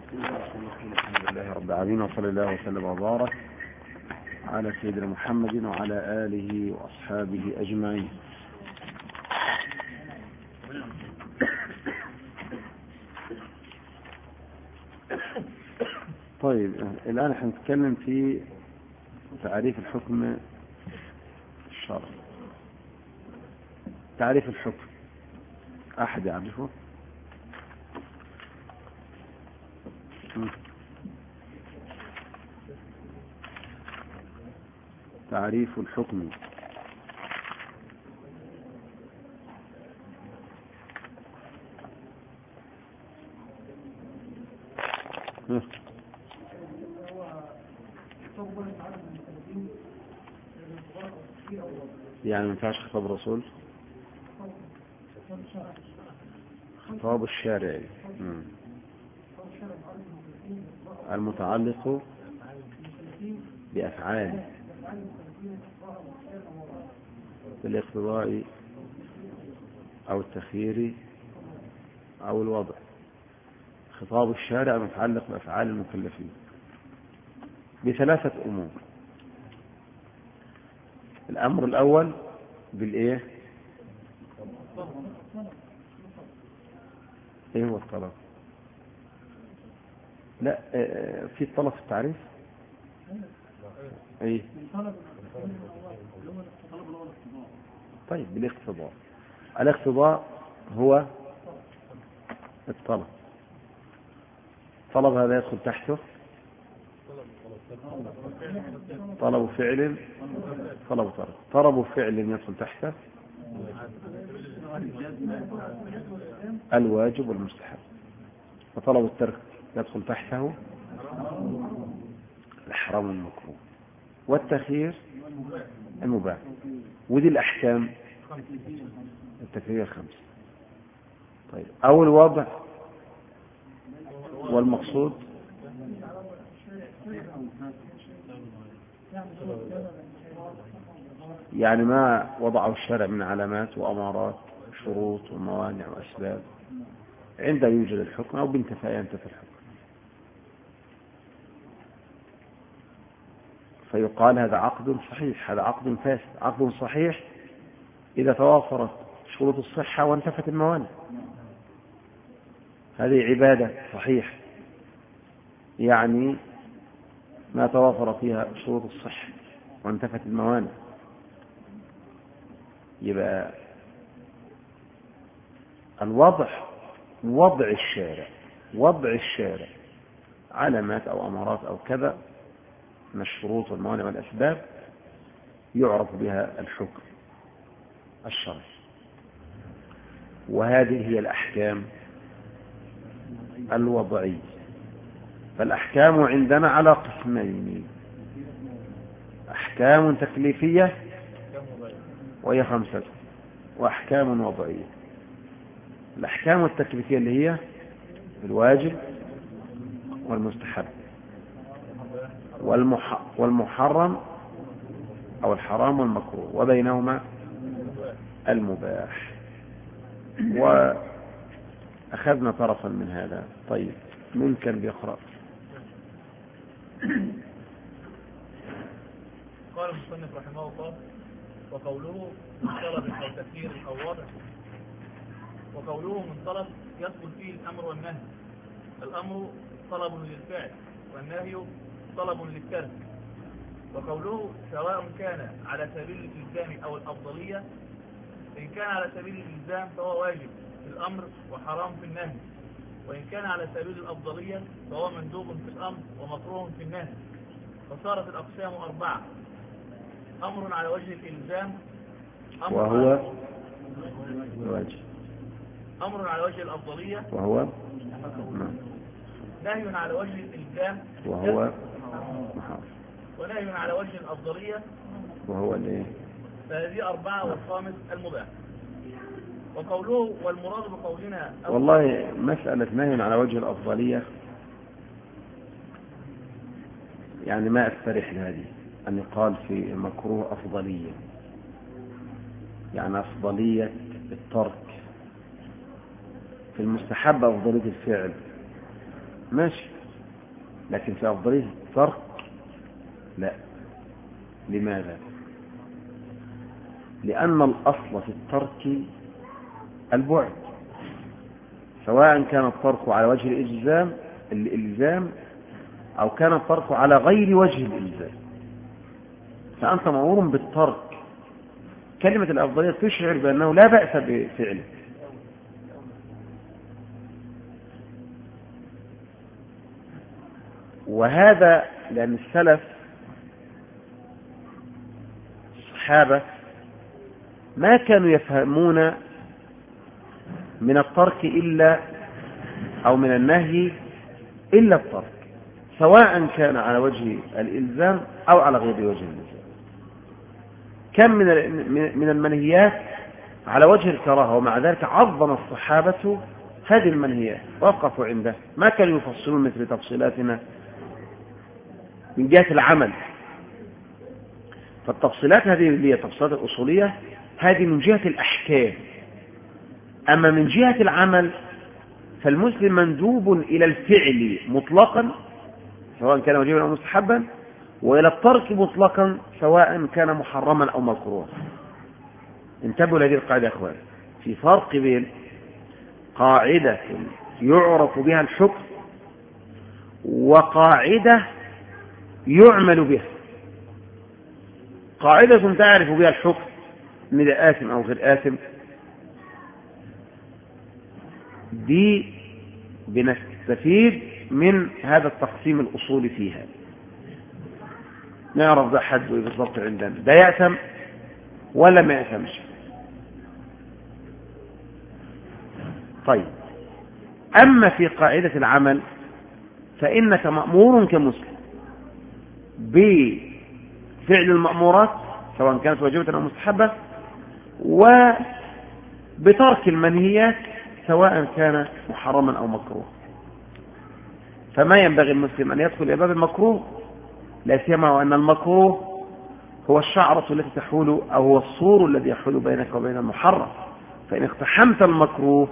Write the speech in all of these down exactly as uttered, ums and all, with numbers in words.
الحمد لله رب العالمين، وصلى الله وسلم وبارك على سيدنا محمد وعلى آله وأصحابه أجمعين. طيب الآن هنتكلم في تعريف الحكم الشرعي. تعريف الحكم أحد يعرفه؟ تعريف الحكم. يعني ما ينفعش خطاب الرسول، خطاب الشارع المتعلق بأفعال بالاقتضاء أو التخيير أو الوضع. خطاب الشارع المتعلق بأفعال المكلفين بثلاثة أمور. الأمر الأول بالإيه؟ إيه هو الطلب؟ لا في الطلب في التعريف؟ إيه؟ طيب بالاقتضاء. الاقتضاء هو الطلب. طلب هذا يدخل تحته طلب فعل، طلب ترك. طلب فعل يدخل تحته الواجب والمستحب، وطلب الترك يدخل تحته الحرام والمكروه، والتخيير المباح. ودي الأحكام التكليفية الخمسة. طيب أو الوضع والمقصود يعني ما وضعه الشرع من علامات وأمارات شروط وموانع وأسباب عند يوجد الحكم أو بانتفاء ينتفي الحكم، فيقال هذا عقد صحيح، هذا عقد فاسد. عقد صحيح إذا توافرت شروط الصحة وانتفت الموانع. هذه عبادة صحيحة يعني ما توافر فيها شروط الصحة وانتفت الموانع. يبقى الوضع وضع الشارع، وضع الشارع علامات أو أمارات أو كذا من الشروط والموانع والأسباب يعرف بها الحكم الشرعي. وهذه هي الأحكام الوضعية. فالأحكام عندنا على قسمين: أحكام تكليفية وهي خمسة، وأحكام وضعية. الأحكام التكليفية اللي هي الواجب والمستحب والمحرم أو الحرام والمكروه، وبينهما المباح. وأخذنا طرفا من هذا. طيب من كان بيقرأ؟ قال المصنف رحمه الله: وقوله من طلب أو تكثير أو وضع. وقوله من طلب يدخل فيه الأمر والنهي. الأمر طلب للفعل والنهي طلب للترك. وقوله سواء كان على سبيل الإلزام أو الأفضلية. إن كان على سبيل الإلزام فهو واجب في الأمر وحرام في النهي، وإن كان على سبيل الأفضلية فهو مندوب في الأمر ومكروه في النهي. فصارت الأقسام أربعة: أمر على وجه الإلزام، أمر وهو على الواجب، أمر على وجه الأفضلية وهو نهي على وجه الإلزام، وهو محرم، ونهي على وجه الأفضلية وهو الايه؟ فهذه أربعة، والخامس المباح. وقوله والمراد بقولنا والله مسألة نهي على وجه الأفضلية يعني ما أستريح لهذه أن يقال في المكروه أفضلية، يعني أفضلية الترك. في المستحب أفضلية الفعل، ماشي، لكن في أفضلية الترك لا. لماذا؟ لأن الأصل في الترك البعد، سواء كان الترك على وجه الإلزام الإلزام أو كان الترك على غير وجه الإلزام، فأنت مأمور بالترك. كلمة الأفضلية تشعر بأنه لا بأس بفعله. وهذا لأن السلف الصحابة ما كانوا يفهمون من الترك إلا أو من النهي إلا الترك، سواء كان على وجه الإلزام أو على غير وجه الإلزام. كم من من المنهيات على وجه الكراهة، ومع ذلك عظم الصحابة هذه المنهيات وقفوا عنده، ما كانوا يفصلون مثل تفصيلاتنا من جهة العمل. فالتفصيلات هذه اللي هي التفصيلات الأصولية هذه من جهة الأحكام، أما من جهة العمل فالمسلم مندوب إلى الفعل مطلقا سواء كان واجبا أو مستحبا، وإلى الترك مطلقا سواء كان محرما أو مكروها. انتبهوا لهذه القاعدة يا أخوان، في فرق بين قاعدة يعرف بها الحكم وقاعدة يعمل بها. قاعدة تعرف بها الحكم من ده آثم أو غير آثم، دي بنستفيد من هذا التقسيم الأصولي فيها، نعرف ده حد بالضبط عندنا، ده يأثم ولا ما يأثمش. طيب، أما في قاعدة العمل فإنك مأمور كمسلم بفعل المأمورات سواء كانت واجبة أو مستحبة، وبترك المنهيات سواء كان محرما أو مكروه. فما ينبغي المسلم أن يدخل إلى باب المكروه، لا سيما وأن المكروه هو الشعرة التي تحول أو هو الصور الذي يحول بينك وبين المحرم. فإن اقتحمت المكروه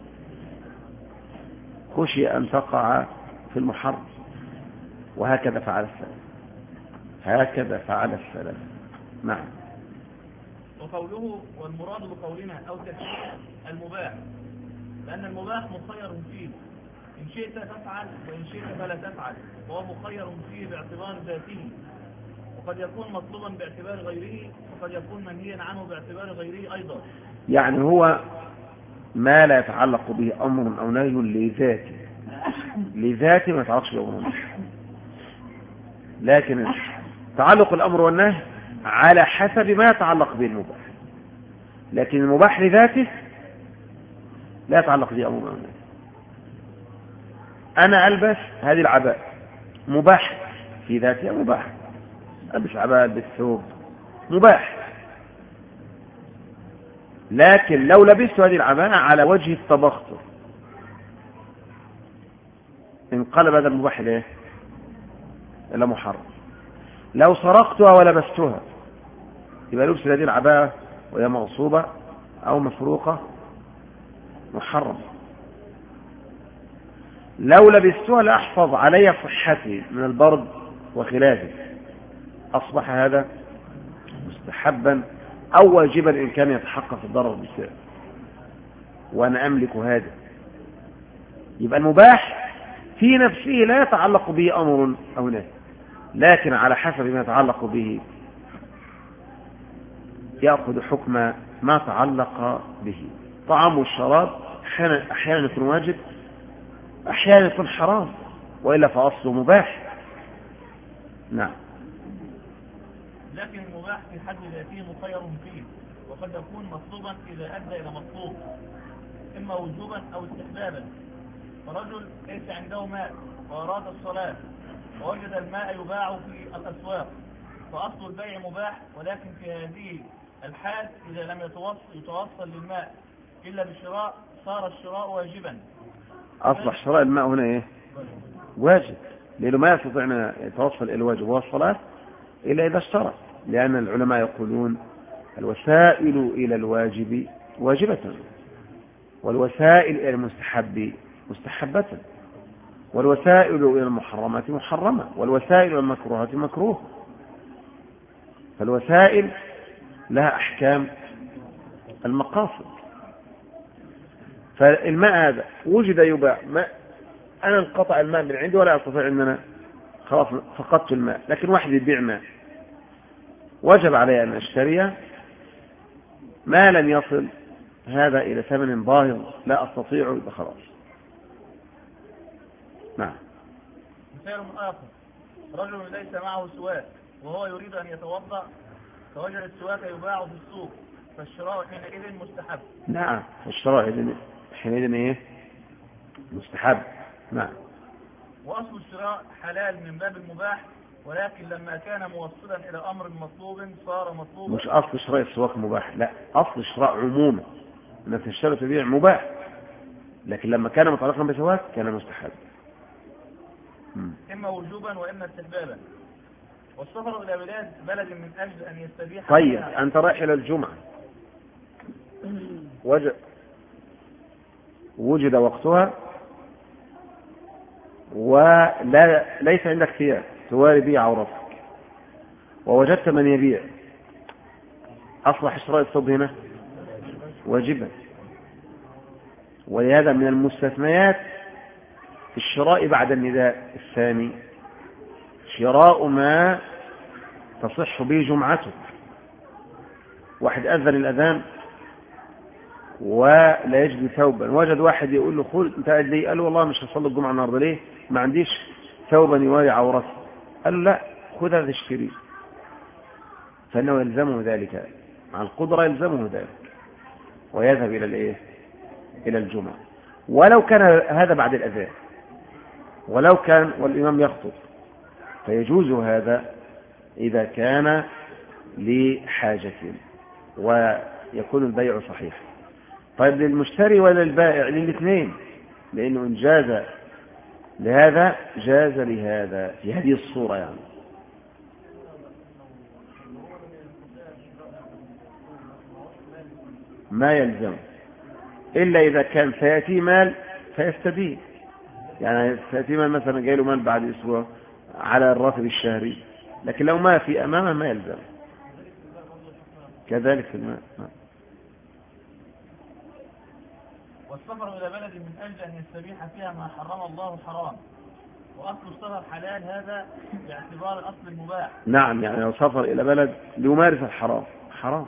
خشي أن تقع في المحرم، وهكذا فعل السلف هكذا فعل السلف. نعم. وقوله والمراد بقولنا أو تفعيل المباح، لأن المباح مخير فيه، إن شئت تفعل وإن شئت فلا تفعل، وهو مخير فيه باعتبار ذاته، وقد يكون مطلوبا باعتبار غيره، وقد يكون منهيا عنه باعتبار غيره أيضا. يعني هو ما لا يتعلق به أمر أو نهي لذاته، لذاته ما يتعلقش به أمر، لكن تعلق الأمر والنهي على حسب ما يتعلق به المباح، لكن المباح لذاته لا يتعلق به أمر أو نهي. أنا ألبس هذه العباءة مباح في ذاتها، مباح ألبس عباءة بالثوب مباح، لكن لو لبست هذه العباءة على وجه التبختر انقلب هذا المباح ليه؟ إلا محرم. لو سرقتها ولبستها يبقى لبس هذه العباءة وهي مغصوبة أو مسروقة محرم. لو لبستها لأحفظ علي صحتي من البرد وخلافه أصبح هذا مستحبا أو واجبا إن كان يتحقق الضرر بالسعر وأنا أملك هذا. يبقى المباح في نفسه لا يتعلق به أمر أو نهي، لكن على حسب ما يتعلق به يأخذ حكم ما تعلق به. طعام والشراب أحيانا يكون واجب أحيانا يكون حرام، وإلا فأصله مباح. نعم. لكن المباح في حد ذاته مخير فيه، وقد يكون مطلوبا إذا أدى إلى مطلوب، إما وجوبا أو استحبابا. فرجل ليس عنده ماء وأراد الصلاة ووجد الماء يباع في الأسواق، فأصل البيع مباح، ولكن في هذه الحال إذا لم يتوصل, يتوصل للماء إلا بالشراء صار الشراء واجبا. أصبح شراء الماء هنا إيه؟ واجب، لأنه ما يستطيع أن يتوصل إلى الواجب وهو الصلاة إلا إذا اشترى، لأن العلماء يقولون الوسائل إلى الواجب واجبة والوسائل إلى المستحب مستحبة، والوسائل إلى المحرمات محرمة، والوسائل إلى المكروهات مكروه. فالوسائل لها أحكام المقاصد. فالماء هذا وجد يباع ماء، أنا انقطع الماء من عندي ولا أستطيع أن أنا خلاص فقدت الماء، لكن واحد يبيع ماء، وجب علي أن أشتريه ما لم يصل هذا إلى ثمن باهظ لا أستطيع خلاص. نعم. مثال آخر: رجل ليس معه سواك وهو يريد أن يتوضأ، فوجد السواك يباع في السوق، فالشراء حينئذ مستحب. نعم، فالشراء حينئذ إيه؟ مستحب. نعم. وأصل الشراء حلال من باب المباح، ولكن لما كان موصلا إلى أمر مطلوب صار مطلوبا. مش أصل شراء السواك مباح، لا، أصل الشراء عموما أنك تشتري تبيع مباح، لكن لما كان متعلقا بسواك كان مستحب، إما وجوبا وإما استحبابا. والسفر إلى بلاد بلد من أجل أن يستبيح. طيب أنت رايح إلى الجمعة، وجد وجد وقتها ولا ليس عندك ثياب تواري بيع عورتك، ووجدت من يبيع، أصبح شراء الثوب هنا واجبا. ولهذا من المستثنيات في الشراء بعد النداء الثاني شراء ما تصح به جمعتك. واحد أذن الأذان ولا يجد ثوبا، وجد واحد يقول له خذ انت قاعد ليه؟ قال له والله مش هصلي الجمعة النهارده. ليه؟ ما عنديش ثوبا يواري عورتي. قال له لا، خذ هذا اشتريه، فإنه يلزمه ذلك، مع القدرة يلزمه ذلك، ويذهب إلى الايه؟ إلى الجمعة. ولو كان هذا بعد الأذان، ولو كان والإمام يخطب، فيجوز هذا إذا كان لحاجة ويكون البيع صحيح. طيب للمشتري ولا البائع؟ للاثنين، لأنه إن جاز لهذا جاز لهذا في هذه الصورة يعني. ما يلزم إلا إذا كان سيأتي مال فيستدين، يعني سيأتي مال مثلا جاي له مال بعد أسبوع على الراتب الشهري، لكن لو ما في أمامه ما يلزم. كذلك في الماء. والسفر إلى بلد من أجل أن يستبيح فيها ما حرم الله حرام، وأصل السفر حلال، هذا باعتبار أصل المباح. نعم، يعني لو سافر إلى بلد ليمارس الحرام حرام.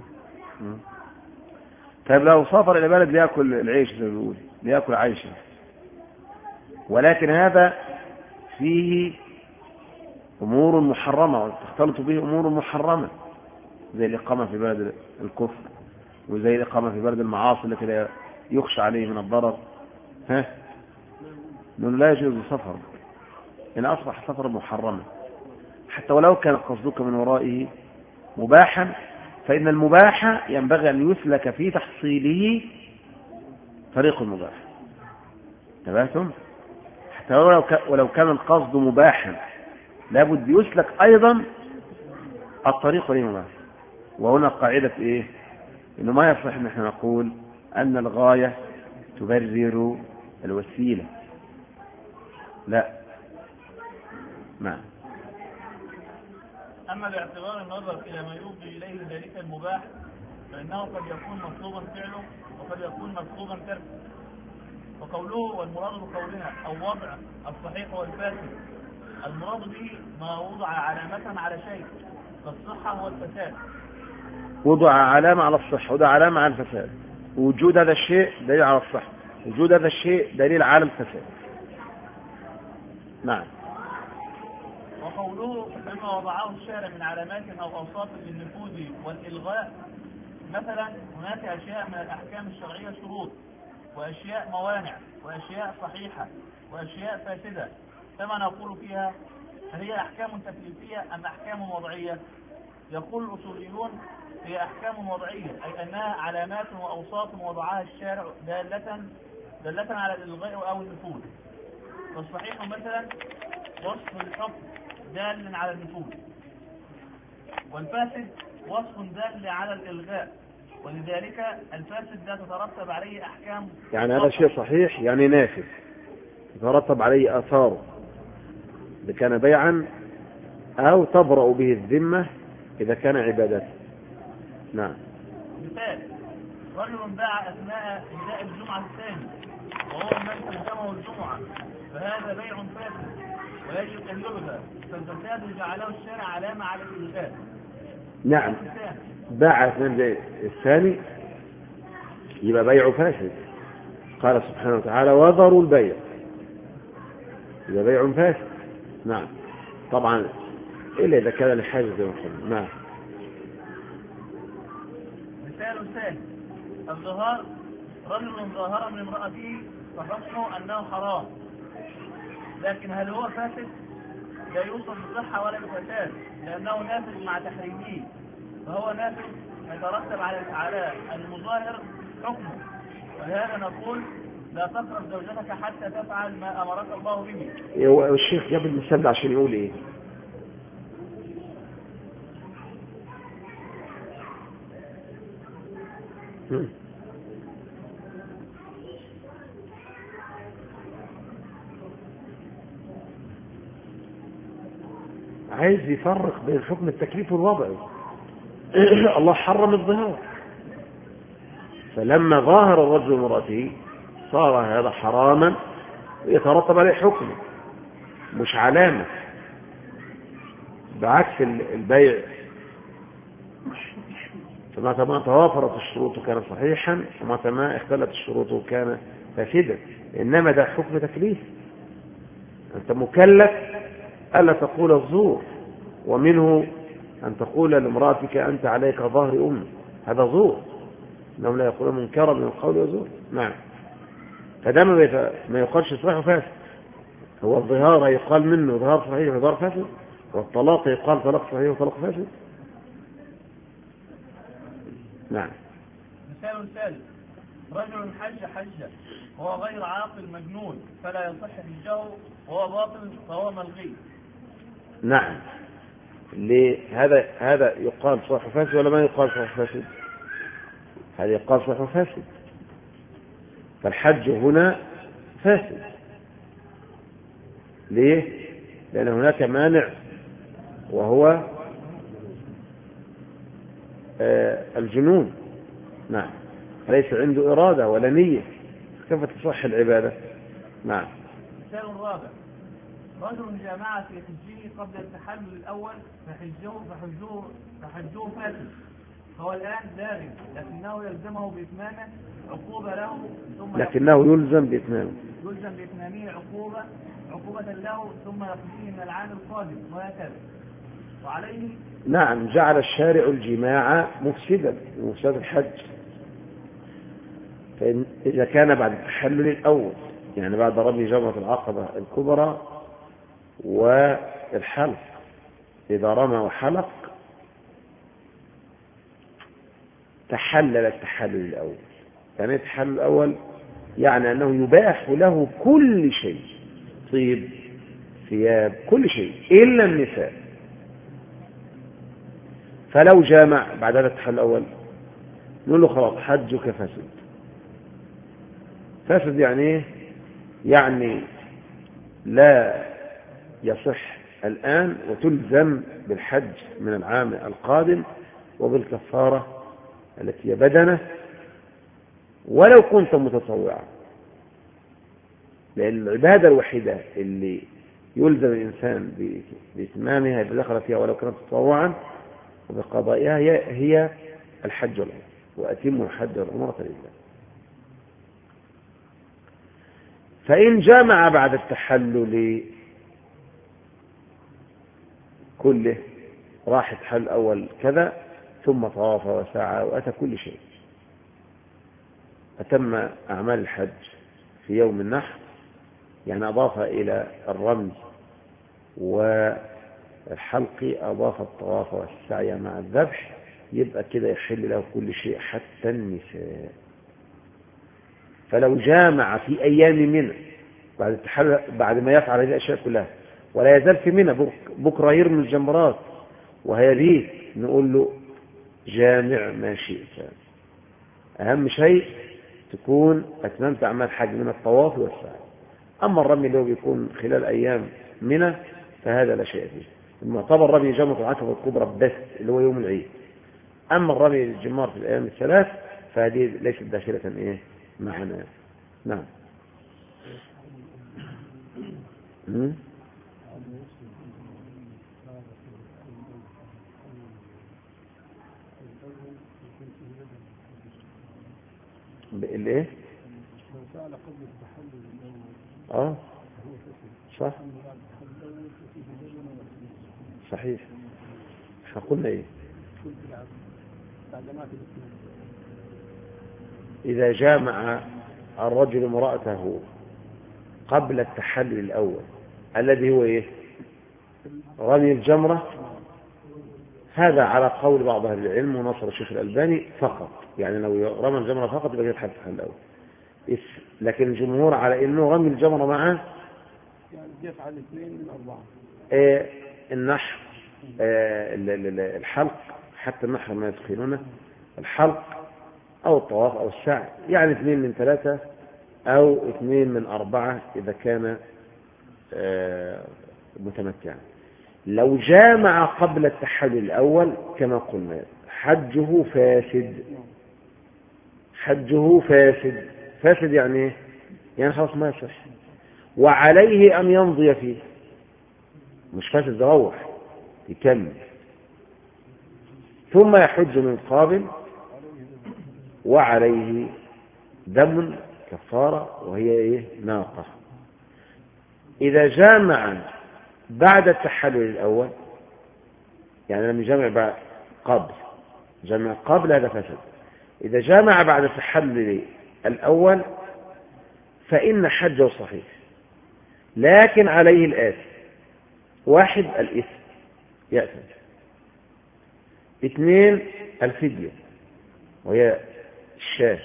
طيب لو سافر إلى بلد ليأكل العيش زي ما بيقول، ليأكل عيشه، ولكن هذا فيه أمور محرمة وتختلط به أمور محرمة، زي الإقامة في بلد الكفر، وزي الإقامة في بلد المعاصي التي لا يخشى عليه من الضرر. ها نقول لا يجوز السفر إن أصبح سفر محرما، حتى ولو كان قصدك من ورائه مباحا، فإن المباح ينبغي أن يسلك في تحصيله طريق المباح. تبعتم؟ حتى ولو ولو كان القصد مباحا لابد يسلك أيضا الطريق للمباح. وهنا قاعدة إيه؟ إنه ما يصح أن احنا نقول أن الغاية تبرر الوسيلة، لا. نعم. أما باعتبار النظر إلى ما يفضي إليه ذلك المباح، فإنه قد يكون مطلوبا فعله وقد يكون مطلوبا تركه. وقوله والمراد بقولنا أو وضع الصحيح والفاسد، المراد به ما وضع علامة على شيء، فالصحة والفساد. وضع علامة على الصحة، وضع علامة على الفساد. وجود هذا الشيء دليل على الصحة، وجود هذا الشيء دليل على الفساد. نعم. وقوله مما وضعه الشارع من علامات أو أوصاف للنفوذ والإلغاء، مثلا هناك أشياء من الأحكام الشرعية شروط، وأشياء موانع، وأشياء صحيحة، وأشياء فاسدة، كما نقول فيها هل هي أحكام تكليفية أم أحكام وضعية؟ يقول الأصوليون هي أحكام وضعية، أي أنها علامات وأوصاف وضعها الشارع دالة دالة على الإلغاء أو النفوذ. والصحيح مثلا وصف الحكم دال على النفوذ، والفاسد وصف دال على الإلغاء، ولذلك الفاسد لا تترتب عليه أحكام. يعني هذا شيء صحيح يعني نافذ، يترتب عليه آثاره إذا كان بيعا، أو تبرأ به الذمة إذا كان عبادة. نعم. مثال: رجل باع أثناء نداء الجمعة الثاني وهو من تلزمه الجمعة، فهذا بيع فاسد ويجب أن يلغى، فالفساد جعله الشارع علامة على الإلغاء. نعم. باع أثناء الثاني يبقى بيع فاسد. قال سبحانه وتعالى: وذروا البيع، يبقى بيع فاسد. نعم. طبعا إلا إذا كان لحاجة زي ما قلنا. نعم. مثال ثاني: الظهار، رجل ظاهر من امرأته فحكمه أنه حرام، لكن هل هو فاسد؟ لا يوصف بصحة ولا بفساد، لأنه نافذ مع تحريمه، فهو نافذ يترتب على على المظاهر حكمه. ولهذا نقول: لا تقرب زوجتك حتى تفعل ما أمرك الله به. الشيخ جاب المثال ده عشان يقول إيه؟ هم. عايز يفرق بين حكم التكليف والوضعي. الله حرم الظهار، فلما ظاهر الرجل امرأته صار هذا حراما ويترتب عليه حكمه، مش علامة. بعكس البيع، فمتى ما توافرت الشروط كان صحيحا، ومتى ما اختلت الشروط كان فاسدا. إنما ده حكم تكليف، أنت مكلف ألا تقول الزور، ومنه أن تقول لامرأتك أنت عليك ظهر أم، هذا زور، إنهم لا يقولون منكرا من القول وزور. نعم. فده ما يقالش صحيح وفاسد. هو الظهار يقال منه ظهار صحيح وظهار فاسد، والطلاق يقال طلاق صحيح وطلاق فاسد. نعم. مثال ثالث: رجل حج حجة وهو غير عاقل مجنون، فلا يصح حجه وهو باطل فهو ملغي. نعم. هذا هذا يقال صحيح وفاسد ولا ما يقال صحيح وفاسد؟ هذا يقال صحيح وفاسد. فالحج هنا فاسد. ليه؟ لأن هناك مانع، وهو آه الجنون. نعم. ليس عنده إرادة ولا نية، كيف تصح العبادة؟ نعم. مثال رابع: رجل جامع في حجه قبل التحلل الأول فحجه فحجه فحجه فاسد، فهو الآن لاغي، لكنه يلزمه بإتمامه عقوبة له، ثم لكنه يلزم بإتمامه يلزم بإتمامه عقوبة عقوبة له ثم يقضيه من العام القادم، وهكذا. وعليه نعم. جعل الشارع الجماع مفسدا مفسد الحج، فإذا كان بعد التحلل الأول، يعني بعد رمي جمرة العقبة الكبرى والحلق، إذا رمى وحلق تحلل التحلل الأول. يعني التحلل الأول يعني أنه يباح له كل شيء، طيب، ثياب، كل شيء إلا النساء. فلو جامع بعد هذا التحلل الأول نقول له: خلاص حجك فاسد. فاسد يعني ايه؟ يعني لا يصح الآن، وتلزم بالحج من العام القادم وبالكفارة التي هي بدنه، ولو كنت متطوعا. لأن العبادة الوحيدة اللي يلزم الإنسان بإتمامها إذا دخل فيها ولو كانت تطوعا وبقضائها هي, هي الحج والعمرة، وأتموا الحج والعمرة لله. فإن جامع بعد التحلل كله، راح التحلل أول كذا ثم طواف وسعى وأتى كل شيء، أتم أعمال الحج في يوم النحر، يعني أضاف إلى الرمي والحلق أضاف الطواف والسعي مع الذبح، يبقى كده يحل له كل شيء حتى النساء. فلو جامع في أيام منى بعد التحلل، بعد ما يفعل هذه الأشياء كلها ولا يزال في منى، بكرة يرمي الجمرات وهيبيت، نقول له: جامع ما شئت، أهم شيء تكون أتممت أعمال حج من الطواف والسعي. أما الرمي اللي هو بيكون خلال أيام منى فهذا لا شيء فيه. المعتبر رمي جمرة العقبة الكبرى بس اللي هو يوم العيد. أما الرمي الجمار في الأيام الثلاث فهذه ليست داخلة إيه معنا. نعم. الايه؟ اه صح صحيح. احنا قلنا ايه؟ اذا جامع الرجل امرأته قبل التحلل الاول الذي هو ايه؟ رمي الجمرة، هذا على قول بعض اهل العلم ونصر الشيخ الألباني فقط، يعني لو رمى الجمرة فقط يبقى يتحل التحلل الاول. لكن الجمهور على انه رمي الجمرة معه يعني يفعل اثنين من أربعة. إيه النحر، إيه الحلق، حتى النحر ما يدخلونه الحلق أو الطواف أو السعي، يعني اثنين من ثلاثة أو اثنين من أربعة إذا كان إيه متمتعا. لو جامع قبل التحلل الأول كما قلنا حجه فاسد. حجه فاسد. فاسد يعني ايه؟ يعني خلاص ما يصح، وعليه أن يمضي فيه، مش فاسد روح يكمل، ثم يحج من قابل وعليه دم كفارة وهي ايه؟ ناقة. إذا جامع بعد التحلل الأول، يعني لم يجمع بعد قبل، جمع قبل هذا فسد. إذا جامع بعد التحلل الأول فإن حجه صحيح، لكن عليه الآثم. واحد الإثم يأثم، اثنين الفدية وهي الشاة،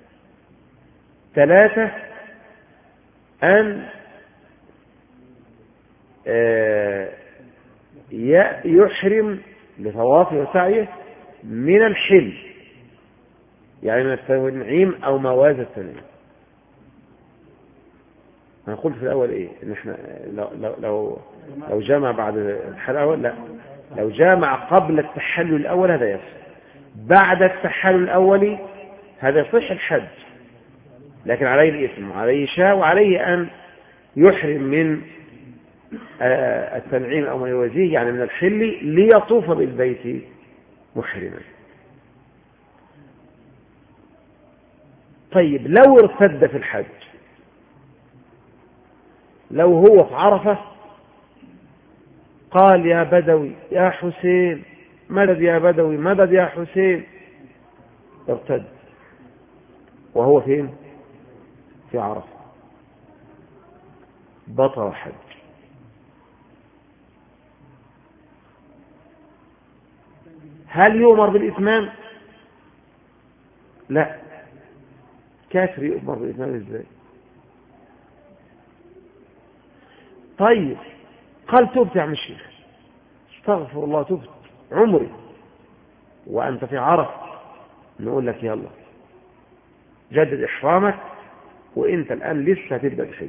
ثلاثة أن يحرم لطوافه وسعيه من الحل، يعني من التنعيم أو موازى التنعيم. أنا قلت في الأول إيه؟ إن إحنا لو لو لو, لو جامع بعد الحل الأول لا، لو جامع قبل التحلل الأول هذا يصح، بعد التحلل الأول هذا يصح الحج، لكن عليه الإثم وعليه شاء وعليه أن يحرم من التنعيم أو ما يوازيه، يعني من الحل، ليطوف بالبيت محرما. طيب لو ارتد في الحج، لو هو في عرفة قال يا بدوي يا حسين مدد يا بدوي مدد يا حسين، ارتد وهو فين؟ في عرفة، بطل حج. هل يؤمر بالإتمام؟ لا. كافر يؤمر بالإتمام ازاي؟ طيب قال تبت يا عم الشيخ، استغفر الله تبت عمري وأنت في عرفة، نقول لك يلا جدد إحرامك وإنت الآن لسه هتبدأ الحج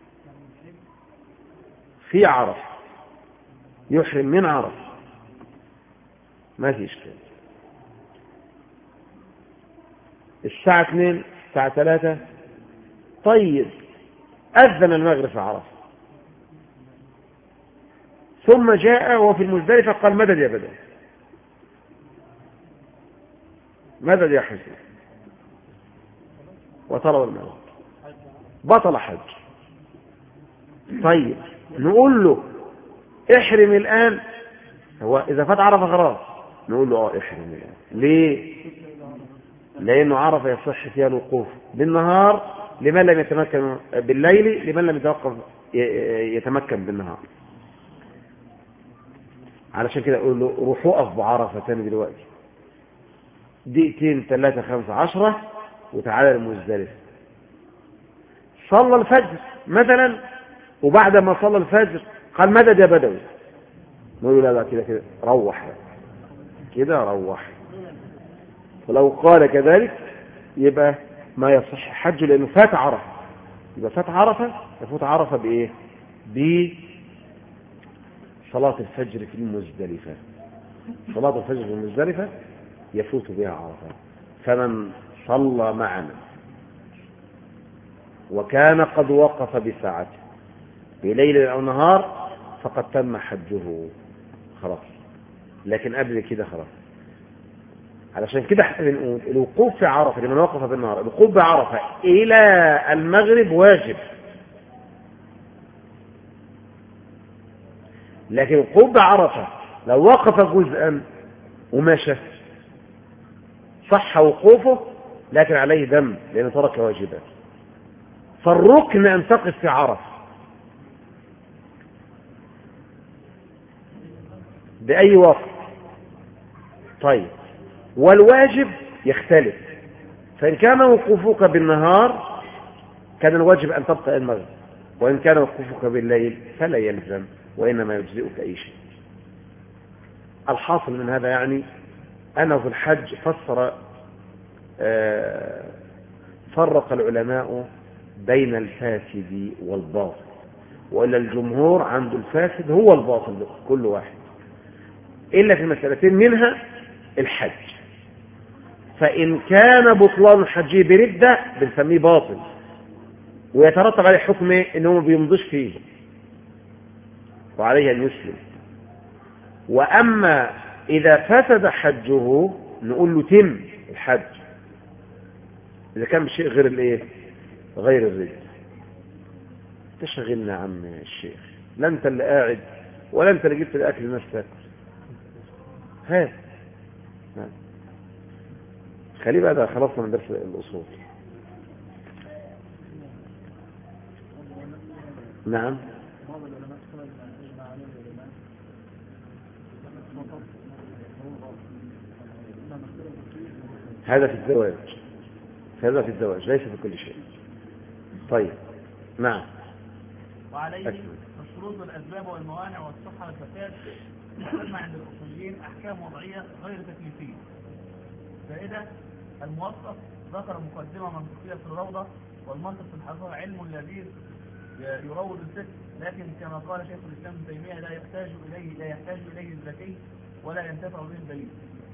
في عرفة، يحرم من عرفة، ما في إشكال. الساعة اثنين الساعة ثلاثة، طيب أذن المغرب في عرفة، ثم جاء وفي المزدلفة قال مدد يا بدر مدد يا حسين وطلب الموت، بطل حج. طيب نقول له احرم الآن، هو إذا فات عرفة خلاص نقول له اه احرم الآن. ليه؟ لأنه عرفة يصح فيها الوقوف بالنهار لمن لم يتمكن بالليل، لمن لم يتوقف يتمكن بالنهار. علشان كده اقول له روح وقف بعرفة تاني دلوقتي دقيقتين ثلاثة خمسة عشرة وتعالى المزدلفة. صلى الفجر مثلا، وبعد ما صلى الفجر قال مدد يا بدوي، نقول له لا لا كده كده روح كده روح. ولو قال كذلك يبقى ما يصح حجه لأنه فات عرفة، يبقى فات عرفة، يفوت عرفة بإيه؟ بصلاة الفجر في المزدلفة. صلاة الفجر في المزدلفة يفوت بها عرفة. فمن صلى معنا وكان قد وقف بساعته بليل أو نهار فقد تم حجه خلاص. لكن قبل كده خلاص. علشان كده احنا بنقول الوقوف في عرفة لمن وقف بالنهار، الوقوف بعرفة إلى المغرب واجب، لكن الوقوف بعرفة لو وقف جزءا ومشى صح وقوفه، لكن عليه دم لأنه ترك واجبات. فالركن أن تقف في عرفة بأي وقت. طيب والواجب يختلف، فإن كان وقوفك بالنهار كان الواجب أن تبقى المغرب، وإن كان وقوفك بالليل فلا يلزم، وإنما يجزئك أي شيء. الحاصل من هذا يعني أنه في الحج فسر فرق العلماء بين الفاسد والباطل، وإلا الجمهور عند الفاسد هو الباطل كل واحد، إلا في مسألتين منها الحج. فإن كان بطلان الحج بردة بنسميه باطل ويترتب عليه حكم إنه ما بيمضيش فيه وعليه أن يسلم. وأما إذا فسد حجه نقول له تم الحج إذا كان بشيء غير الإيه؟ غير الرد. تشغلنا يا عم الشيخ، لا أنت اللي قاعد ولا أنت اللي جبت الأكل الناس تاكل. ها خليه بقى، ده خلصنا من درس الأصول. نعم هذا في الزواج، هذا في الزواج ليس في كل شيء. طيب نعم. وعليه الشروط والأسباب والموانع والصحة والفساد تسمى عند الأصوليين أحكام وضعية غير تكليفية. فإذا الموصف ذكر مقدمة منطقية في الروضة، والمنطق في الحضارة علم لذيذ يروض الفكر، لكن كما قال شيخ الإسلام ابن تيمية لا يحتاج إليه لا يحتاج إليه الذكي ولا ينتفع به البليد.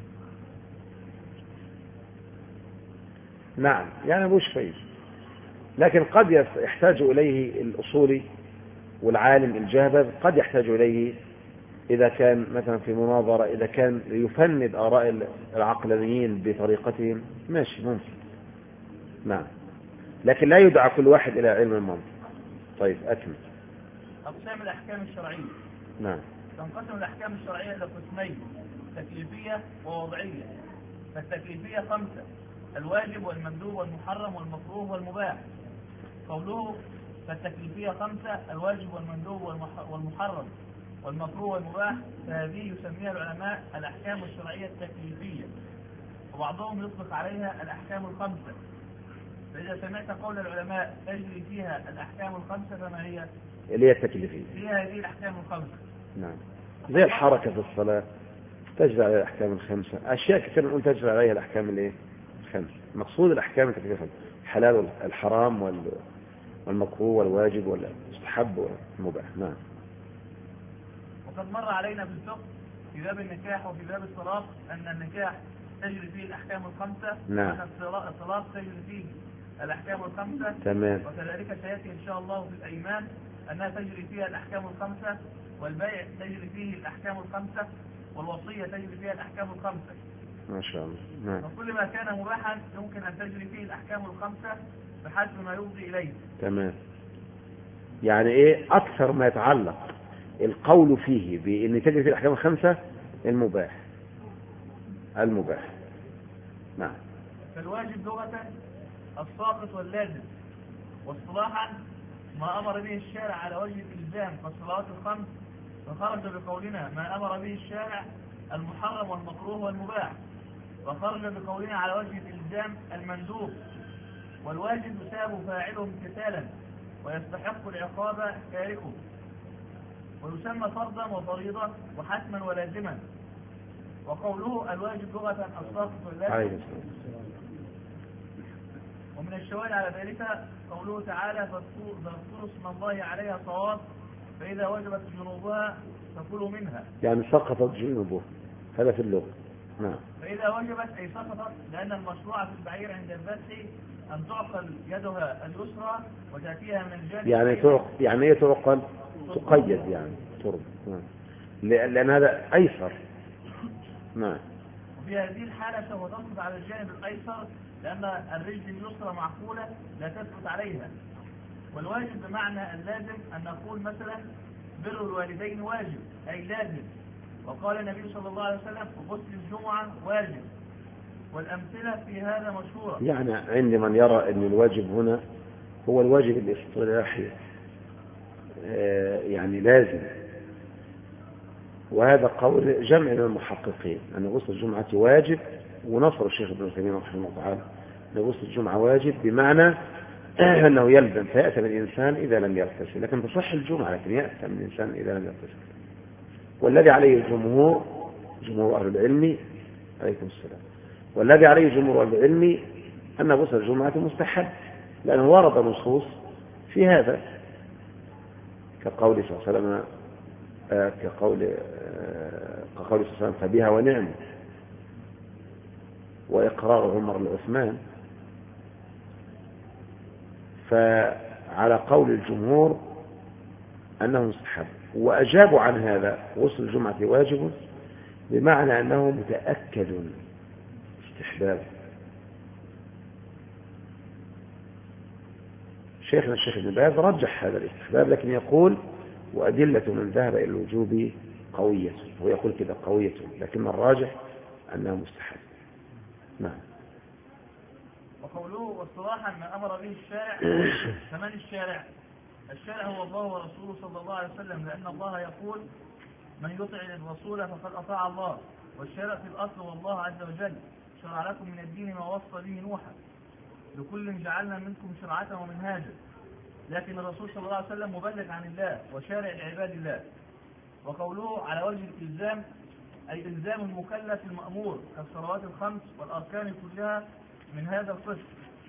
نعم يعني مش فايد، لكن قد يحتاج إليه الأصولي والعالم الجاهبذ، قد يحتاج إليه إذا كان مثلا في مناظرة، إذا كان يفند آراء العقلانيين بطريقتهم ماشي ممكن. نعم لكن لا يدعى كل واحد إلى علم المنطق. طيب أكمل. أقسام الأحكام الشرعية. نعم. تنقسم الأحكام الشرعية إلى قسمين، تكليفية ووضعية. فالتكليفية خمسة: الواجب والمندوب والمحرم والمكروه والمباح. قوله فالتكليفية خمسة: الواجب والمندوب والمحرم والمكروه والمباح، فهذه يسميها العلماء الأحكام الشرعية التكليفية، وبعضهم يطلق عليها الأحكام الخمسة. فإذا سمعت قول العلماء تجري فيها الأحكام الخمسة فما هي؟ اللي هي التكليفية، هي هذه الأحكام الخمسة. نعم. زي الحركة في الصلاة تجري عليها الأحكام الخمسة، أشياء كثير نقول تجري عليها الأحكام الايه الخمسة. مقصود الأحكام التكليفية الحلال والحرام والمكروه والواجب والمستحب والمباح. نعم. وقد مر علينا في الفقه في باب النكاح وفي باب الطلاق أن النكاح تجري فيه الأحكام الخمسة، نعم. وأن الطلاق تجري فيه الأحكام الخمسة، تمام. وكذلك سيأتي إن شاء الله في الأيمان أنها تجري فيها الأحكام الخمسة، والبيع تجري فيه الأحكام الخمسة، والوصية تجري فيها الأحكام الخمسة. ما شاء الله. نعم. وكل ما كان مباحا يمكن أن تجري فيه الأحكام الخمسة بحسب ما يفضي إليه. تمام. يعني إيه أكثر ما يتعلق القول فيه بأن تجري فيه الأحكام الخمسة المباح المباح. نعم. فالواجب لغة الساقط واللازم، واصطلاحا ما أمر به الشارع على وجه الإلزام كالصلوات الخمس، فخرج بقولنا ما أمر به الشارع المحرم والمكروه والمباح، وخرج بقولنا على وجه الإلزام المندوب. والواجب يثاب فاعله امتثالا ويستحق العقاب تاركه، ويسمى فرضا وفريضة وحتما ولازما. وقوله الواجب لغة الساقط واللازم ومن الشواهد على ذلك قوله تعالى فاذكروا اسم الله عليها صواب فإذا وجبت جنوبها فكلوا منها، يعني سقطت جنوبها، هذا في اللغة. نعم. فإذا وجبت أي سقطت، لأن المشروع في البعير عند الذبح أن تعقل يدها اليسرى وتأتيها من الجانب يعني تعق يعني ايه تعقل؟ تقيد يعني ترب. نعم. لأن هذا أيسر. نعم. وفي هذه الحالة سوف تسقط على الجانب الأيسر لأن الرجل اليسرى معقولة لا تسقط عليها. والواجب بمعنى اللازم أن نقول مثلا بر الوالدين واجب أي لازم، وقال النبي صلى الله عليه وسلم غسل الجمعة واجب، والأمثلة في هذا مشهورة. يعني عند من يرى أن الواجب هنا هو الواجب الاصطلاحي يعني لازم، وهذا قول جمع من المحققين أن غسل الجمعة واجب، ونصر الشيخ ابن تيمية رحمه الله تعالى أن غسل الجمعة واجب بمعنى أنه يلزم فيأثم الإنسان إذا لم يغتسل، لكن تصح الجمعة لكن يأثم الإنسان إذا لم يغتسل. والذي عليه الجمهور جمهور أهل العلم عليكم السلام والذي عليه جمهور أهل العلم أن غسل الجمعة مستحب، لأنه ورد نصوص في هذا كقول صلى الله عليه وسلم كقول كقول صلى الله عليه وسلم فبها ونعم، وإقرار عمر لعثمان. فعلى قول الجمهور أنه مستحب، وأجابوا عن هذا غسل الجمعة واجب بمعنى أنه متأكد استحباب. شيخنا الشيخ ابن باز رجح هذا الاستحباب، لكن يقول وأدلة من ذهب إلى الوجوب قوية، هو يقول كده قوية، لكن الراجح أنها مستحب. نعم. وقوله والصراحة ما أمر به الشارع. فمن الشارع؟ الشارع هو الله ورسوله صلى الله عليه وسلم، لأن الله يقول من يطع الرسول فقد أطاع الله، والشارع في الأصل والله عز وجل شرع لكم من الدين ما وصى به نوحا لكل جعلنا منكم شرعة ومنهاجا. لكن الرسول صلى الله عليه وسلم مبلغ عن الله وشارع لعباد الله. وقوله على وجه الإلزام أي إلزام المكلف المأمور كالصلوات الخمس والأركان كلها من هذا القسم.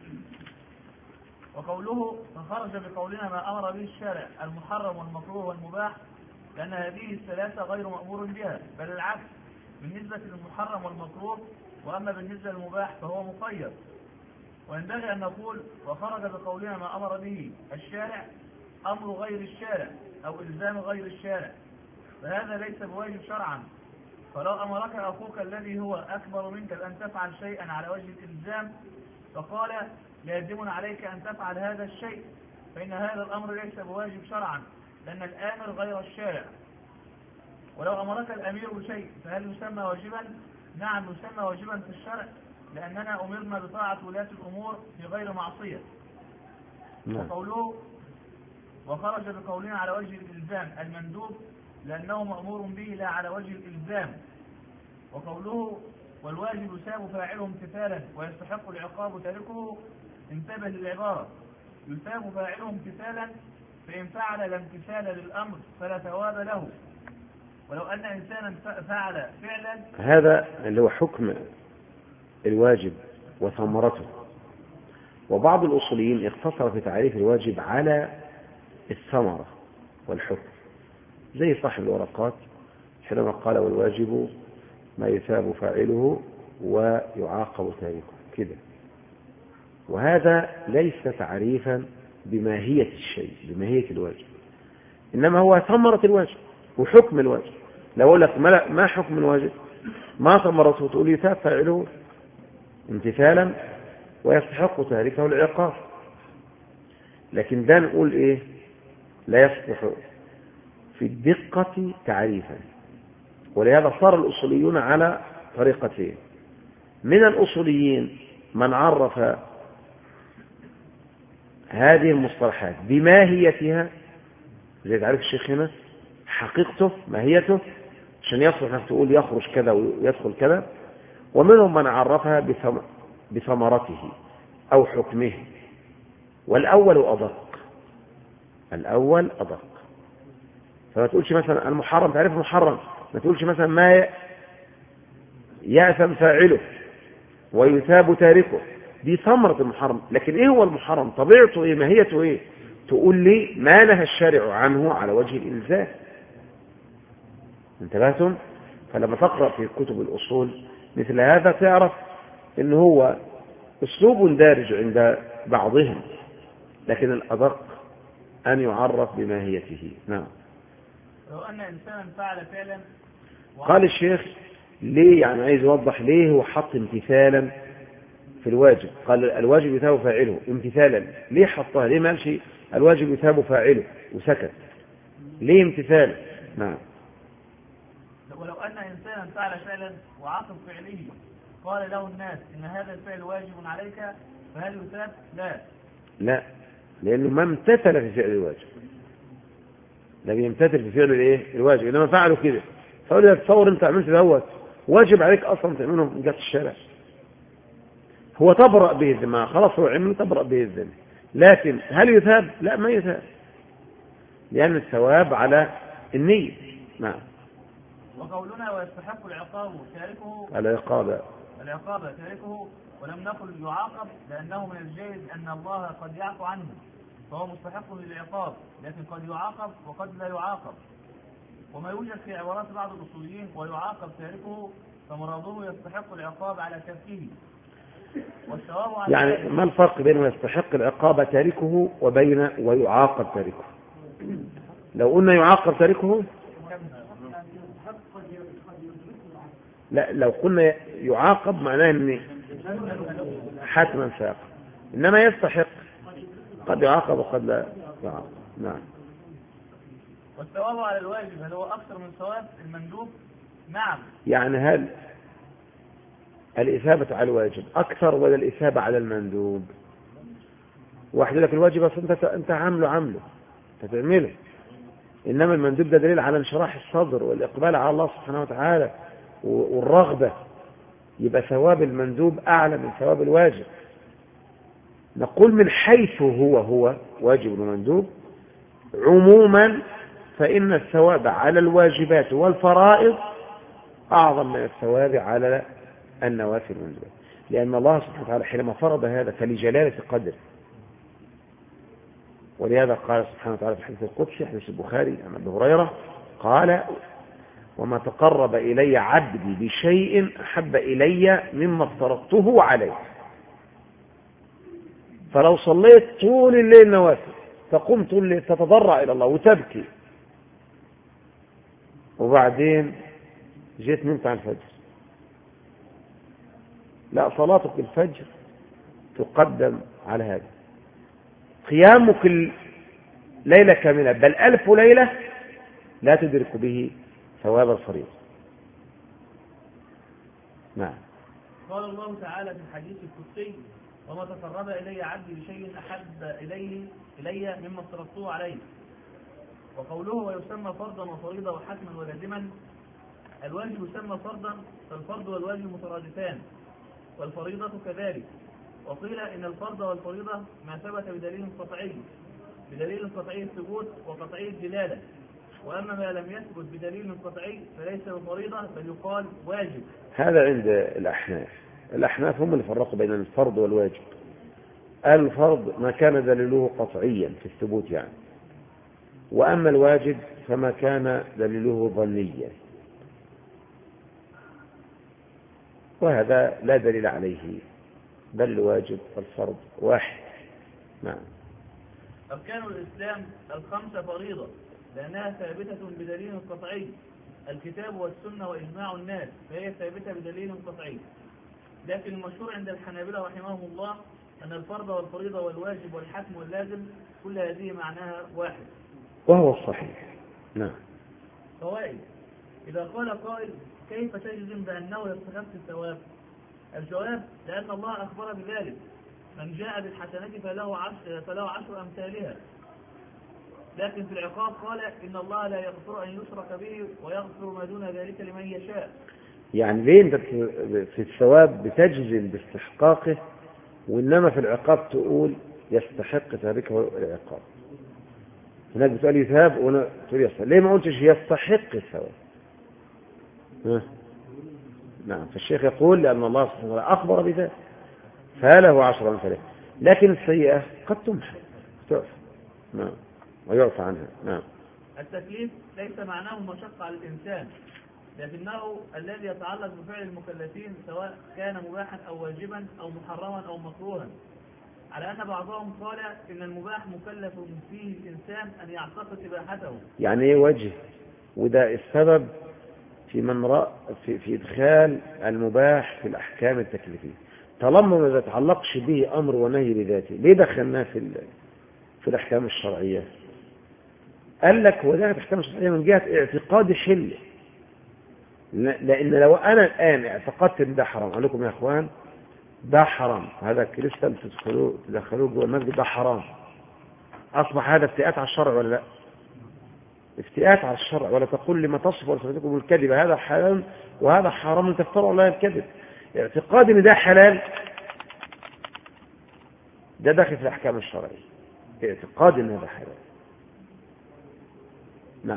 وقوله فخرج بقولنا ما أمر به الشارع المحرم والمكروه والمباح، لأن هذه الثلاثة غير مأمور بها، بل العكس بالنسبة للمحرم والمكروه، وأما بالنسبة للمباح فهو مقيد. وينبغي أن نقول وخرج بقولنا ما أمر به الشارع أمر غير الشارع أو إلزام غير الشارع، فهذا ليس بواجب شرعا. فلو أمرك أخوك الذي هو أكبر منك أن تفعل شيئا على وجه الإلزام فقال لازم عليك أن تفعل هذا الشيء، فإن هذا الأمر ليس بواجب شرعا، لأن الآمر غير الشارع. ولو أمرك الأمير بشيء فهل يسمى واجبا؟ نعم يسمى واجبا في الشرع، لأننا أمرنا بطاعة ولاة الأمور في غير معصية. وقوله وخرج بقولنا على وجه الإلزام المندوب، لأنه مأمور به لا على وجه الإلزام. وقوله والواجب يثاب فاعله امتثالا ويستحق العقاب تاركه، انتبه للعبارة يثاب فاعله امتثالا، فإن فعل لا امتثال للأمر فلا ثواب له. ولو أن إنسانا فعل فعلا، هذا اللي هو حكم الواجب وثمرته. وبعض الأصوليين اختصر في تعريف الواجب على الثمرة والحكم، زي صاحب الورقات حينما قال والواجب ما يثاب فاعله ويعاقب تاركه كده. وهذا ليس تعريفا بماهية الشيء بماهية الواجب، إنما هو ثمرة الواجب وحكم الواجب. لو أقول لك ما حكم الواجب ما ثمرته تقول يثاب فاعله امتثالا ويستحق تاركه العقاب، لكن ده نقول إيه لا يصلح في الدقة تعريفا. ولهذا صار الأصوليون على طريقتين: من الأصوليين من عرف هذه المصطلحات بماهيتها زي تعريف الشيخ هنا حقيقته ماهيته عشان يصلح تقول يخرج كذا ويدخل كذا، ومنهم من عرفها بثمرته أو حكمه، والأول أدق الأول أدق فما تقولش مثلا المحرم تعرف المحرم، ما تقولش مثلا ما يأثم فاعله ويثاب تاركه، دي ثمرة المحرم. لكن ايه هو المحرم؟ طبيعته ايه؟ ماهيته ايه؟ تقول لي ما نهى الشارع عنه على وجه الإلزام. انتبهتم؟ فلما تقرأ في كتب الأصول مثل هذا تعرف ان هو اسلوب دارج عند بعضهم، لكن الأدق أن يعرف بماهيته. نعم. لو أن إنسانا فعل فعلا قال الشيخ ليه، يعني عايز يوضح ليه هو حط امتثالا في الواجب. قال الواجب يثاب فاعله امتثالا، ليه حطها؟ ليه ما قالش الواجب يثاب فاعله وسكت؟ ليه امتثالا؟ نعم. ولو أن إنسانا فعل فعلا وعاقب فعله قال له الناس إن هذا الفعل واجب عليك فهل يثاب؟ لا لا، لأنه ما امتثل في فعل الواجب، لم يمتثل في فعل الايه الواجب، انما فعلوا كده. فقال له تصور انت عملت دوت واجب عليك اصلا تعمله من جهه الشارع، هو تبرأ به الذمه، خلاص هو عمل تبرأ به الذمه. لكن هل يثاب؟ لا، ما يثاب، لأن الثواب على النية. نعم. وقولنا ويستحق العقاب تاركه العقاب العقاب تاركه ولم نقل يعاقب لأنه من الجائز أن الله قد يعفو عنه فهو مستحق للعقاب، لكن قد يعاقب وقد لا يعاقب. وما يوجد في عبارات بعض الأصوليين ويعاقب تاركه فمراده يستحق العقاب على تركه والثواب على يعني تاركه. ما الفرق بين يستحق العقاب تاركه وبين ويعاقب تاركه؟ لو قلنا يعاقب تاركه لا، لو قلنا يعاقب معناه ان حتما سيقع، انما يستحق قد يعاقب وقد لا يعاقب. نعم. والثواب على الواجب هل هو أكثر من ثواب المندوب؟ نعم. يعني هل الإثابة على الواجب أكثر ولا الإثابة على المندوب؟ واحد يقول لك الواجب أصلا انت انت عامله عامله انت تعمله، انما المندوب ده دليل على انشراح الصدر والاقبال على الله سبحانه وتعالى والرغبة، يبقى ثواب المندوب أعلى من ثواب الواجب. نقول من حيث هو هو واجب ومندوب عموما فإن الثواب على الواجبات والفرائض أعظم من الثواب على النوافل والمندوبات، لأن الله سبحانه وتعالى حينما فرض هذا فلجلالة قدره. ولهذا قال سبحانه وتعالى في الحديث القدسي حديث البخاري عن أبي هريرة قال وما تقرب إلي عبدي بشيء أحب إلي مما افترضته عليه. فلو صليت طول الليل نوافل تقوم طول الليل تتضرع إلى الله وتبكي، وبعدين جيت نمت على الفجر، لا، صلاتك الفجر تقدم على هذا. قيامك ليلة كاملة بل ألف ليلة لا تدرك به ثواب الفريضة. نعم. قال الله تعالى في الحديث القدسي وما تقرب إلي عبدي بشيء أحب إليه إلي مما افترضته عليه. وقوله ويسمى فرضا وفريضة وحتما ولازما، الواجب يسمى فرضا فالفرض والواجب مترادفان والفريضة كذلك. وقيل إن الفرض والفريضة ما ثبت بدليل قطعي، بدليل قطعي الثبوت وقطعي الدلالة، وأما ما لم يثبت بدليل قطعي فليس بفريضة بل يقال واجب. هذا عند الأحناف. الأحناف هم اللي فرقوا بين الفرض والواجب. الفرض ما كان دليله قطعيا في الثبوت يعني، وأما الواجب فما كان دليله ظنيا، وهذا لا دليل عليه، بل الواجب والفرض واحد. نعم. أركان الإسلام الخمسة فريضة لأنها ثابتة بدليل قطعي، الكتاب والسنة وإجماع الناس، فهي ثابتة بدليل قطعي. لكن المشهور عند الحنابلة رحمهم الله أن الفرض والفريضة والواجب والحتم واللازم كل هذه معناها واحد، وهو الصحيح. نعم. فوائد. إذا قال قائل كيف تجزم بأنه يستحق الثواب؟ الجواب لأن الله أخبر بذلك، من جاء بالحسنة فله عشر, فله عشر أمثالها. لكن في العقاب قال إن الله لا يغفر أن يشرك به ويغفر ما دون ذلك لمن يشاء. يعني ليه انت في الثواب بتجزم باستحقاقه، وإنما في العقاب تقول يستحق تاركه العقاب؟ هناك بتقول يثاب وهنا تقول يستحق. ليه ما قلتش يستحق الثواب؟ ها؟ نعم. فالشيخ يقول لأن الله سبحانه وتعالى أخبر بذلك، فله عشر أمثالها. لكن السيئة قد تمحى تعفى نعم ويعفى عنها. نعم. التكليف ليس معناه مشقة على الإنسان، لكنه الذي يتعلق بفعل المكلفين سواء كان مباحا أو واجبا أو محرما أو مكروها، على أن بعضهم قال إن المباح مكلف فيه الإنسان أن يعتقد إباحته. يعني إيه وجه؟ وده السبب في من رأى في, في إدخال المباح في الأحكام التكليفية. طالما ما يتعلقش به أمر ونهي بذاته، ليه دخلناه في في الأحكام الشرعية؟ قال لك وده الأحكام الشرعية من جهة اعتقاد حله، لأن لو أنا الآن اعتقدت إن ده حرام، أقول لكم يا إخوان ده حرام، هذا كريستال تدخلوه تدخلوه جوه المسجد ده حرام، أصبح هذا افتئات على الشرع ولا لا؟ افتئات على الشرع. ولا تقول لما تصف ولسانكم الكذب هذا حلال وهذا حرام تفتروا الله الكذب. اعتقاد ان ده حلال ده داخل في الاحكام الشرعيه، اعتقاد ان هذا حلال. نعم.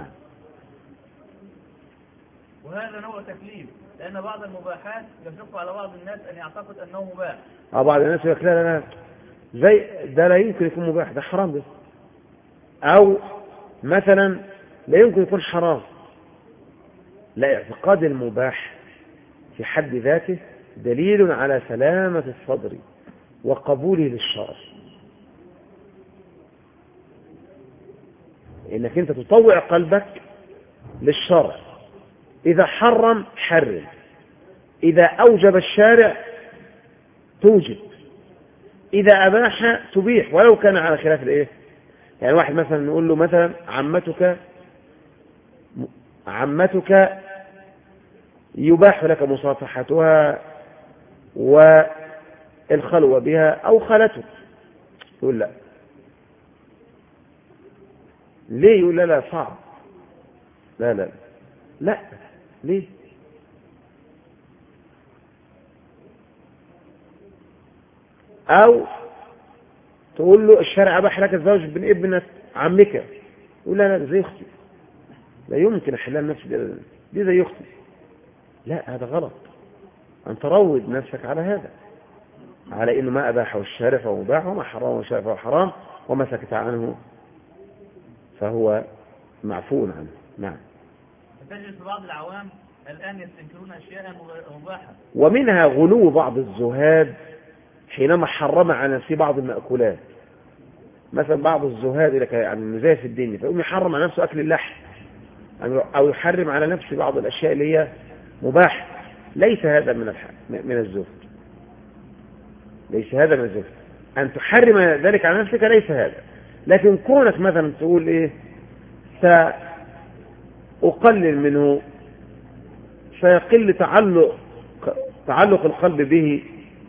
وهذا نوع تكليف، لان بعض المباحات يشق على بعض الناس ان يعتقد انه مباح. اه بعض الناس يقول لا لا زي ده لا يمكن يكون مباح، ده حرام ده. او مثلا لا يمكن يكون حرام. لا، اعتقاد المباح في حد ذاته دليل على سلامة الصدر وقبوله للشرع. انك انت تطوع قلبك للشرع، اذا حرم حرم، اذا اوجب الشارع توجب، اذا اباح تبيح ولو كان على خلاف الايه. يعني واحد مثلا نقول له مثلا عمتك عمتك يباح لك مصافحتها والخلوة بها أو خالتك، يقول لا. ليه؟ يقول لا لا صعب، لا لا لا. ليه؟ أو تقول له الشرع أباح لك الزواج بين ابنة عمك، يقول لا لا زي أختي، لا يمكن أحلال نفسي دي, دي زي أختي. لا، هذا غلط. أن تروض نفسك على هذا، على إنه ما أباحه الشارع فهو مباح، وما حرمه الشارع فهو حرام، وما سكت عنه فهو معفو عنه. نعم. تجد في بعض العوام الآن يستنكرون أشياء مباحة، ومنها غلو بعض الزهاد حينما حرم على نفسه بعض المأكولات. مثلا بعض الزهاد لك يعني المزايا في الدنيا فيقوم يحرم على نفسه أكل اللحم، أو يحرم على نفسه بعض الأشياء اللي هي مباح. ليس هذا من الحق من الزهد، ليس هذا من الزهد. أن تحرم ذلك على نفسك ليس هذا. لكن كونك مثلا تقول إيه سأقلل منه، سيقل تعلق تعلق القلب به،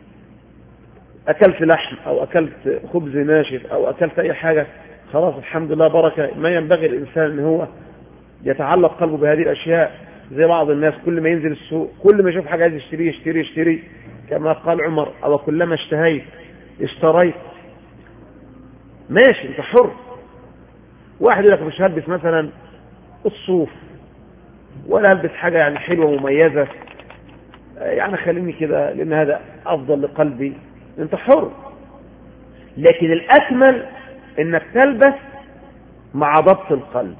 أكلت لحم أو أكلت خبز ناشف أو أكلت أي حاجة، خلاص الحمد لله بركة. ما ينبغي الإنسان أن هو يتعلق قلبه بهذه الأشياء زي بعض الناس، كل ما ينزل السوق كل ما يشوف حاجة عايز يشتري يشتري يشتري كما قال عمر، أو كلما اشتهيت اشتريت. ماشي، انت حر. واحد يقول لك مش هلبس مثلا الصوف ولا هلبس حاجة يعني حلوة مميزة، يعني خليني كده لأن هذا أفضل لقلبي. انت حر، لكن الأكمل انك تلبس مع ضبط القلب،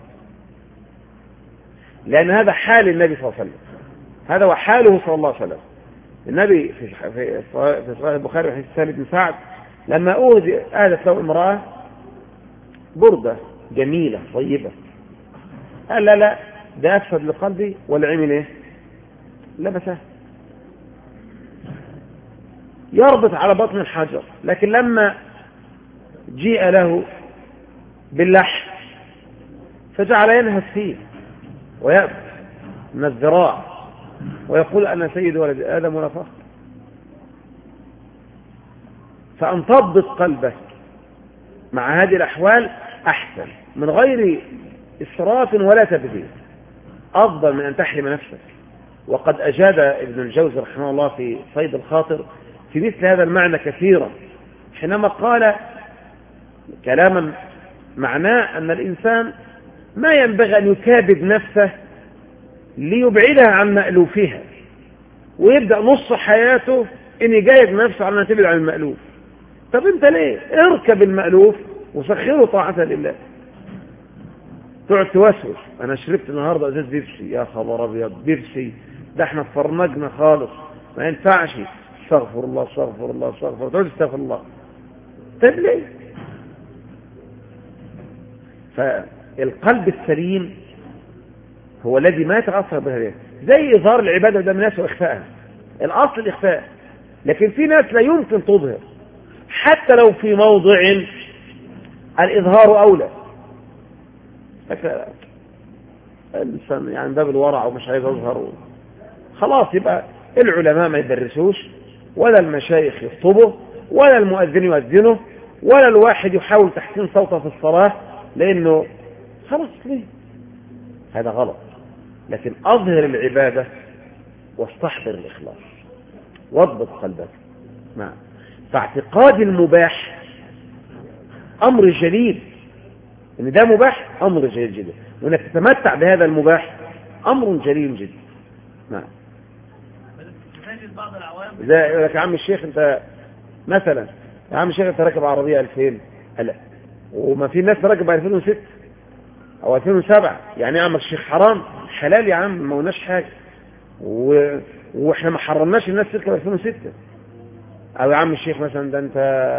لأن هذا حال النبي صلى الله عليه وسلم، هذا هو حاله صلى الله عليه وسلم. النبي في في صحيح البخاري وحديث سهل بن سعد لما أهدي أهدت له امرأة بردة جميلة طيبة، قال لا لا ده أفسد لقلبي، والعمل إيه؟ لبسه يربط على بطن الحجر. لكن لما جيء له باللحم فجعل ينهس فيه ويأكل من الذراع ويقول أنا سيد ولد آدم ولا فخر. فأن تضبط قلبك مع هذه الأحوال أحسن، من غير إسراف ولا تبذير، أفضل من أن تحرم نفسك. وقد أجاد ابن الجوزي رحمه الله في صيد الخاطر في مثل هذا المعنى كثيرا، حينما قال كلاما معناه أن الإنسان ما ينبغي أن يكابد نفسه ليبعدها عن مألوفها، ويبدأ نص حياته إني جايب نفسه على أن تبعد عن المألوف. طب أنت ليه؟ اركب المألوف وسخره طاعة لله. تقعد توسوس، أنا شربت النهاردة أزاز بيبسي، يا خبر أبيض بيبسي ده احنا اتفرمجنا خالص ما ينفعش، استغفر الله استغفر الله استغفر الله، تقعد تستغفر الله. طب ليه؟ فالقلب السليم هو الذي ما يتأثر بهذا، زي إظهار العبادة قدام الناس وإخفائها، الأصل الإخفاء، لكن في ناس لا يمكن تظهر حتى لو في موضع الإظهار أولى. الإنسان يعني باب الورع ومش عايز أظهر، خلاص يبقى العلماء ما يدرسوش، ولا المشايخ يخطبوا، ولا المؤذن يؤذنه، ولا الواحد يحاول تحسين صوته في الصلاة، لأنه خلاص ليه؟ هذا غلط. لكن أظهر العبادة واستحضر الإخلاص، واضبط قلبك. نعم. فاعتقاد المباح أمر جليل، إن ده مباح أمر جليل جدا، وإنك تتمتع بهذا المباح أمر جليل جدا. نعم. زي يقول لك يا عم الشيخ أنت مثلا، يا عم الشيخ أنت راكب عربية ألفين، هلا وما في ناس راكب ألفين وستة أو ألفين وسبعة، يعني يا عم الشيخ حرام؟ حلال يا عم، ما قلناش حاجة، و... واحنا ما حرمناش الناس تركب ألفين وستة. او يا عم الشيخ مثلا ده انت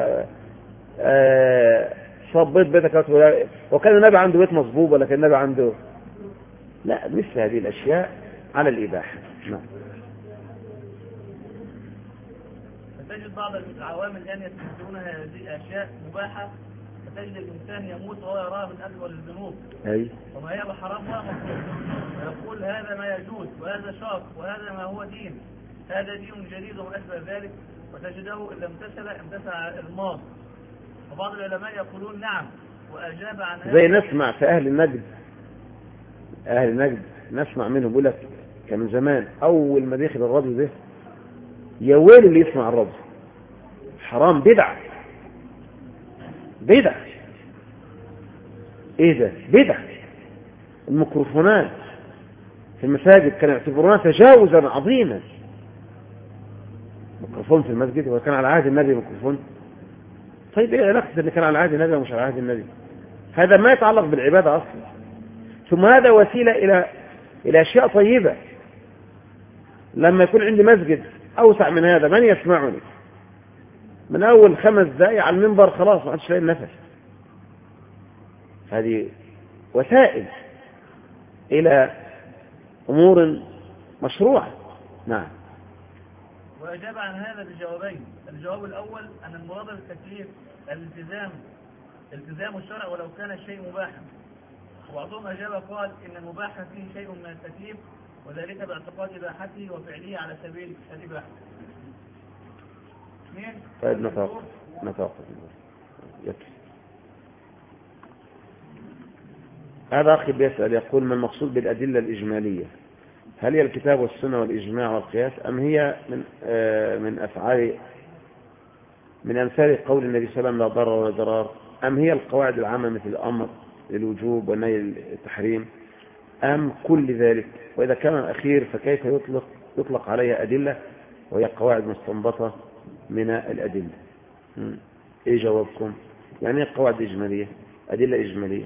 آه صبيت بيتك، وكان النبي عنده بيت مصبوب ولا كان النبي عنده؟ لا، مثل هذه الاشياء على الاباحه. نعم. فتجد بعض العوام الان يستخدمون هذه الاشياء مباحه، فتجد الانسان يموت وهو يراها من اكبر الذنوب، اي وما هي بحرامها مكروه، ويقول هذا ما يجوز وهذا شرط وهذا ما هو دين، هذا دين جديد وما اشبه ذلك، وتجده إذا امتثل امتثل الماضي. وبعض العلماء يقولون نعم وأجاب عن هذا، زي نسمع في أهل النجد، أهل النجد نسمع منهم يقول لك كان من زمان أول ما دخل الراديو ده يا ويل اللي يسمع الراديو، حرام، بدعة بدعة. إيه ده؟ بدعة. الميكروفونات في المساجد كانوا يعتبرونها تجاوزا عظيما. ميكروفون في المسجد، وكان على عهد النبي ميكروفون. طيب ايه علاقة اللي كان على عهد النبي ومش على عهد النبي؟ هذا ما يتعلق بالعبادة اصلا. ثم هذا وسيلة الى الى اشياء طيبة. لما يكون عندي مسجد اوسع من هذا من يسمعني؟ من اول خمس دقائق على المنبر خلاص ما عادش لاقي النفس. هذه وسائل الى امور مشروعة. نعم. وأجاب عن هذا بجوابين. الجواب الأول أن المراد بالتكليف الالتزام التزام الشرع ولو كان الشيء مباحا، وبعضهم أجاب قال إن المباح فيه شيء من التكليف، وذلك باعتقاد إباحته وفعله على سبيل الإباحة. اثنين. طيب نتوقف نتوقف يكفي. هذا أخي بيسأل يقول ما المقصود بالأدلة الإجمالية؟ هل هي الكتاب والسنة والإجماع والقياس، أم هي من آه من أفعال من أمثال قول النبي صلى الله عليه وسلم لا ضرر ولا ضرار، أم هي القواعد العامة مثل الأمر للوجوب والنهي للتحريم، أم كل ذلك؟ وإذا كان الأخير فكيف يطلق يطلق عليها أدلة وهي قواعد مستنبطة من الأدلة؟ إيه جوابكم؟ يعني إيه قواعد إجمالية؟ أدلة إجمالية؟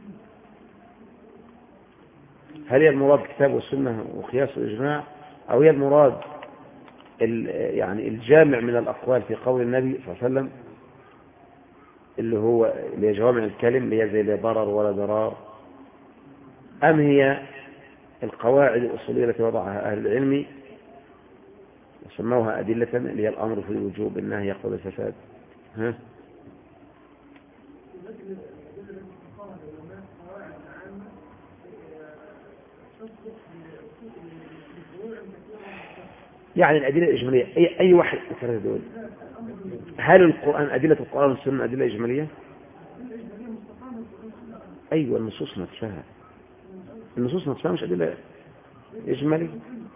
هل هي المراد كتاب والسنة وقياس والإجماع، أو هي المراد يعني الجامع من الأقوال في قول النبي صلى الله عليه وسلم اللي هو اللي هي جوامع الكلم اللي هي زي لا ضرر ولا ضرار، أم هي القواعد الأصولية التي وضعها أهل العلم وسموها أدلة اللي هي الأمر في الوجوب النهي يقتضي الفساد؟ ها؟ يعني الأدلة الإجمالية أي, أي واحد أكثر دول. هل القرآن أدلة القرآن والسنة أدلة إجمالية؟ أيوة، النصوص نفسها النصوص نفسها مش أدلة إجمالية.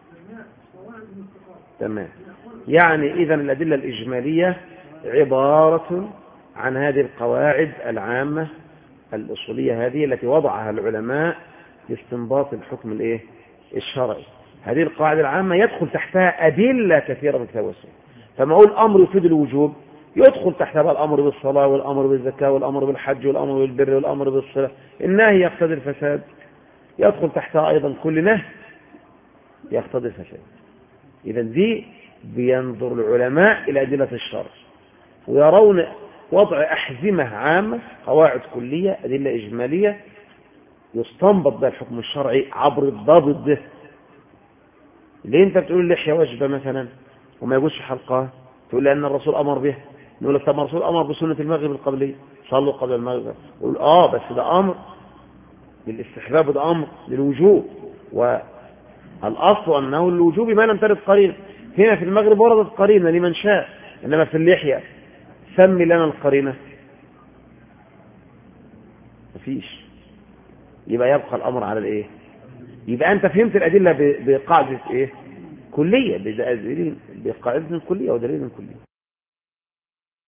تمام. يعني إذا الأدلة الإجمالية عبارة عن هذه القواعد العامة الأصولية هذه التي وضعها العلماء لاستنباط الحكم الإيه الشرعي. هذه القواعد العامة يدخل تحتها أدلة كثيرة من الكتاب والسنة. فما اقول امر يفيد الوجوب يدخل تحت بقى الامر بالصلاه والامر بالزكاه والامر بالحج والامر بالبر والامر بالصله. النهي يقتضي الفساد يدخل تحتها ايضا كل نهي يقتضي الفساد. اذا دي بينظر العلماء الى ادله الشرع ويرون وضع احزمه عامه قواعد كليه ادله اجماليه يستنبط بها الحكم الشرعي عبر الضابط ده. ليه انت بتقول اللحيه واجبه مثلا وما يجوزش حلقها؟ تقول لان الرسول امر بها. نقول لك طب الرسول امر بسنه المغرب القبليه صلوا قبل المغرب. يقول اه بس ده امر للاستحباب وده امر للوجوب والاصل انه الوجوب ما لم ترد قرينه. هنا في المغرب وردت قرينه لمن شاء انما في اللحيه سمي لنا القرينه مفيش. يبقى يبقى الامر على الايه؟ يبقى انت فهمت الادله بقاعده ايه كليه بقاعده كليه ودليل كلي.